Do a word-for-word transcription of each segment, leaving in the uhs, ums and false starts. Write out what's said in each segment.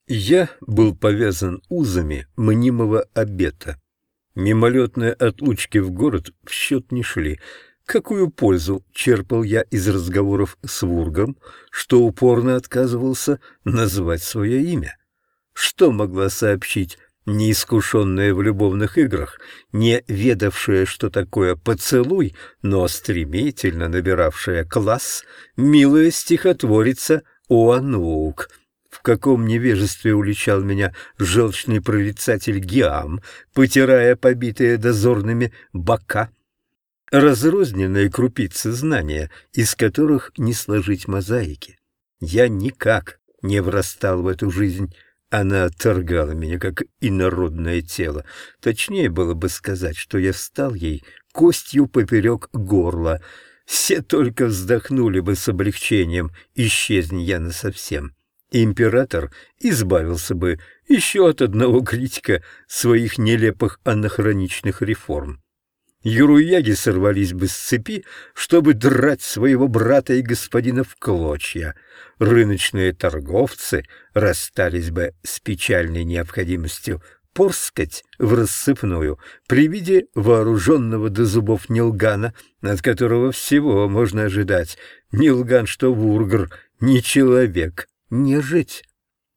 Я был повязан узами мнимого обета. Мимолетные отлучки в город в счет не шли. Какую пользу черпал я из разговоров с Вургом, что упорно отказывался назвать свое имя? Что могла сообщить неискушенная в любовных играх, не ведавшая, что такое поцелуй, но стремительно набиравшая класс, милая стихотворица Оануук? В каком невежестве уличал меня желчный прорицатель Гиам, потирая побитые дозорными бока? Разрозненные крупицы знания, из которых не сложить мозаики. Я никак не врастал в эту жизнь. Она отторгала меня, как инородное тело. Точнее было бы сказать, что я стал ей костью поперек горла. Все только вздохнули бы с облегчением, исчезни я насовсем. Император избавился бы еще от одного критика своих нелепых анахроничных реформ. Юруяги сорвались бы с цепи, чтобы драть своего брата и господина в клочья. Рыночные торговцы расстались бы с печальной необходимостью порскать в рассыпную при виде вооруженного до зубов Нилгана, от которого всего можно ожидать. Нилган, что Вургр, не человек, не жить.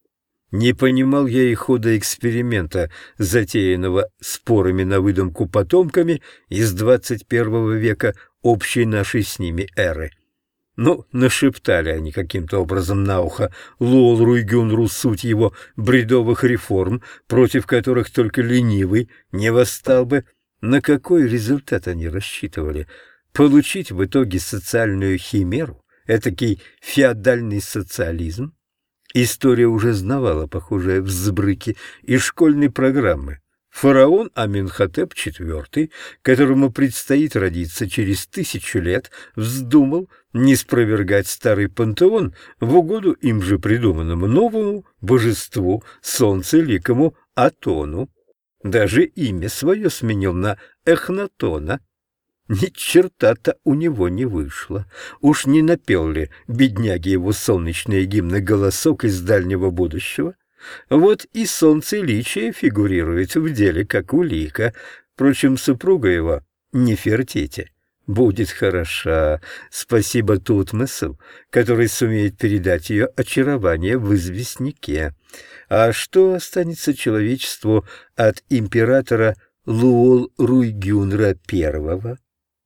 Не понимал я и хода эксперимента, затеянного спорами на выдумку потомками из двадцать первого века общей нашей с ними эры. Ну, нашептали они каким-то образом на ухо Луол Руйгюнру суть его бредовых реформ, против которых только ленивый не восстал бы. На какой результат они рассчитывали? Получить в итоге социальную химеру, этакий феодальный социализм? История уже знавала похожие взбрыки из школьной программы. Фараон Аменхотеп четвёртый, которому предстоит родиться через тысячу лет, вздумал не спровергать старый пантеон в угоду им же придуманному новому божеству, солнцеликому Атону. Даже имя свое сменил на Эхнатона. Ни черта-то у него не вышло. Уж не напел ли бедняги его солнечные гимны голосок из дальнего будущего? Вот и солнцеличие фигурирует в деле как улика. Впрочем, супруга его, Нефертити, будет хороша. Спасибо Тутмосу, который сумеет передать ее очарование в известняке. А что останется человечеству от императора Луол Руйгюнра первого?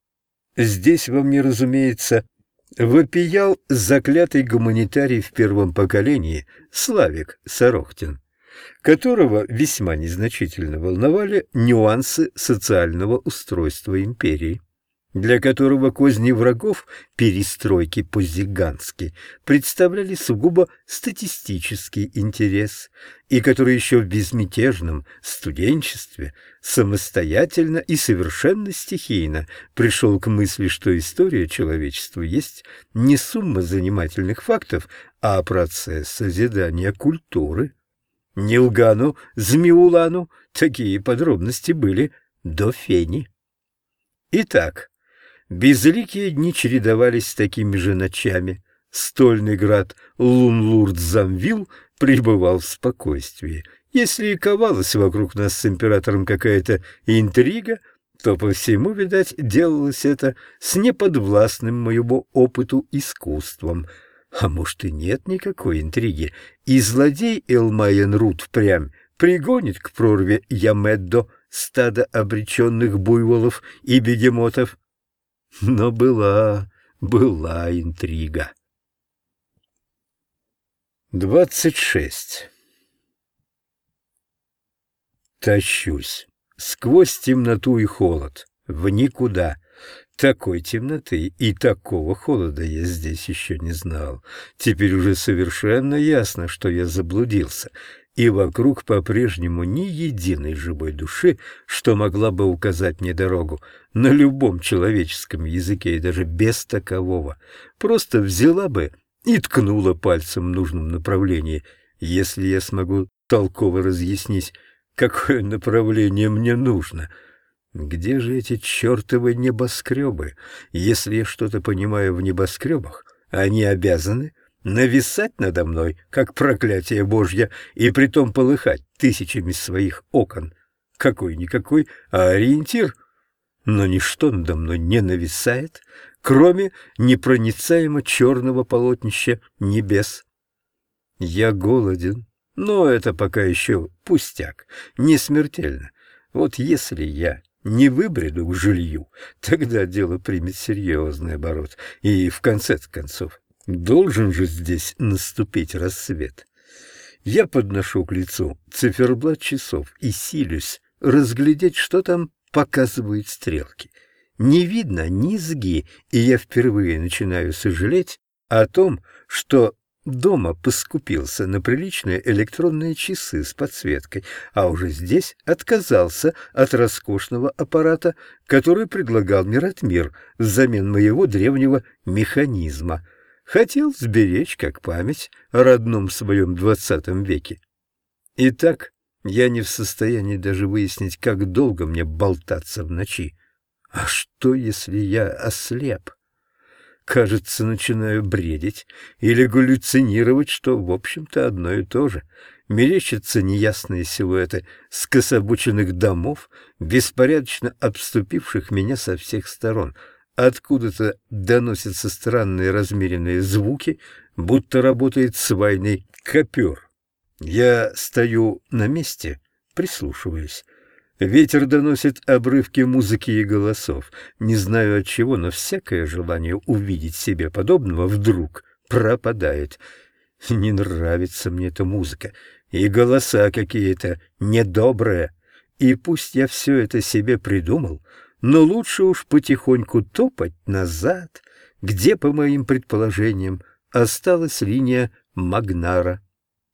Здесь во мне, разумеется, вопиял заклятый гуманитарий в первом поколении Славик Сорохтин, которого весьма незначительно волновали нюансы социального устройства империи, для которого козни врагов перестройки по-зигански представляли сугубо статистический интерес, и который еще в безмятежном студенчестве самостоятельно и совершенно стихийно пришел к мысли, что история человечества есть не сумма занимательных фактов, а процесс созидания культуры. Нилгану, Змеулану такие подробности были до фени. Итак, безликие дни чередовались с такими же ночами. Стольный град Лунлурд-Замвил пребывал в спокойствии. Если и ковалась вокруг нас с императором какая-то интрига, то по всему, видать, делалось это с неподвластным моему опыту искусством. А может, и нет никакой интриги, и злодей Элмайен-Рут впрямь пригонит к прорве Ямеддо стадо обреченных буйволов и бегемотов. Но была, была интрига. Двадцать шесть. Тащусь сквозь темноту и холод, в никуда. Такой темноты и такого холода я здесь еще не знал. Теперь уже совершенно ясно, что я заблудился, и вокруг по-прежнему ни единой живой души, что могла бы указать мне дорогу на любом человеческом языке и даже без такового. Просто взяла бы и ткнула пальцем в нужном направлении, если я смогу толково разъяснить, какое направление мне нужно. Где же эти чертовы небоскребы? Если я что-то понимаю в небоскребах, они обязаны нависать надо мной, как проклятие Божье, и притом полыхать тысячами своих окон. Какой-никакой, а ориентир. Но ничто надо мной не нависает, кроме непроницаемо черного полотнища небес. Я голоден, но это пока еще пустяк, не смертельно. Вот если я не выбреду к жилью, тогда дело примет серьезный оборот, и в конце концов должен же здесь наступить рассвет. Я подношу к лицу циферблат часов и силюсь разглядеть, что там показывают стрелки. Не видно низги, и я впервые начинаю сожалеть о том, что дома поскупился на приличные электронные часы с подсветкой, а уже здесь отказался от роскошного аппарата, который предлагал мне Ратмир взамен моего древнего механизма. Хотел сберечь как память о родном своем двадцатом веке. Итак, я не в состоянии даже выяснить, как долго мне болтаться в ночи. А что, если я ослеп? Кажется, начинаю бредить или галлюцинировать, что, в общем-то, одно и то же. Мерещатся неясные силуэты скособоченных домов, беспорядочно обступивших меня со всех сторон. Откуда-то доносятся странные размеренные звуки, будто работает свайный копер. Я стою на месте, прислушиваюсь. Ветер доносит обрывки музыки и голосов. Не знаю от чего, но всякое желание увидеть себе подобного вдруг пропадает. Не нравится мне эта музыка, и голоса какие-то недобрые. И пусть я все это себе придумал, но лучше уж потихоньку топать назад, где, по моим предположениям, осталась линия Магнара.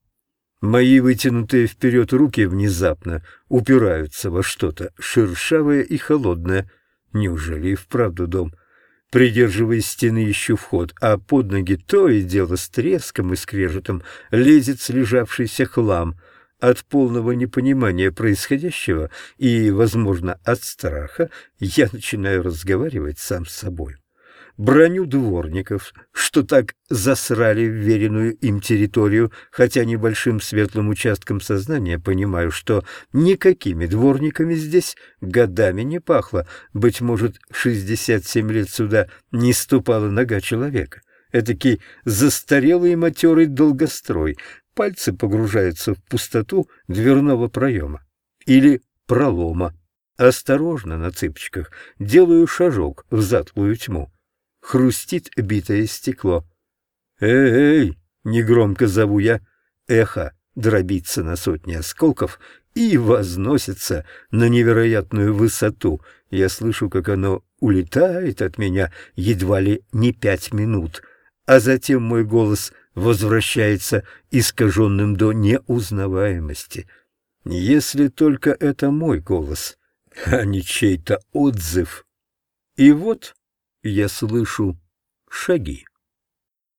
Мои вытянутые вперед руки внезапно упираются во что-то шершавое и холодное. Неужели и вправду дом? Придерживая стены, ищу вход, а под ноги то и дело с треском и скрежетом лезет слежавшийся хлам. От полного непонимания происходящего и, возможно, от страха я начинаю разговаривать сам с собой. Броню дворников, что так засрали вверенную им территорию, хотя небольшим светлым участком сознания понимаю, что никакими дворниками здесь годами не пахло. Быть может, шестьдесят семь лет сюда не ступала нога человека. Этакий застарелый матерый долгострой. Пальцы погружаются в пустоту дверного проема или пролома. Осторожно, на цыпочках, делаю шажок в затхлую тьму. Хрустит битое стекло. «Эй!» — негромко зову я. Эхо дробится на сотни осколков и возносится на невероятную высоту. Я слышу, как оно улетает от меня едва ли не пять минут, а затем мой голос возвращается искаженным до неузнаваемости. Если только это мой голос, а не чей-то отзыв. И вот я слышу шаги.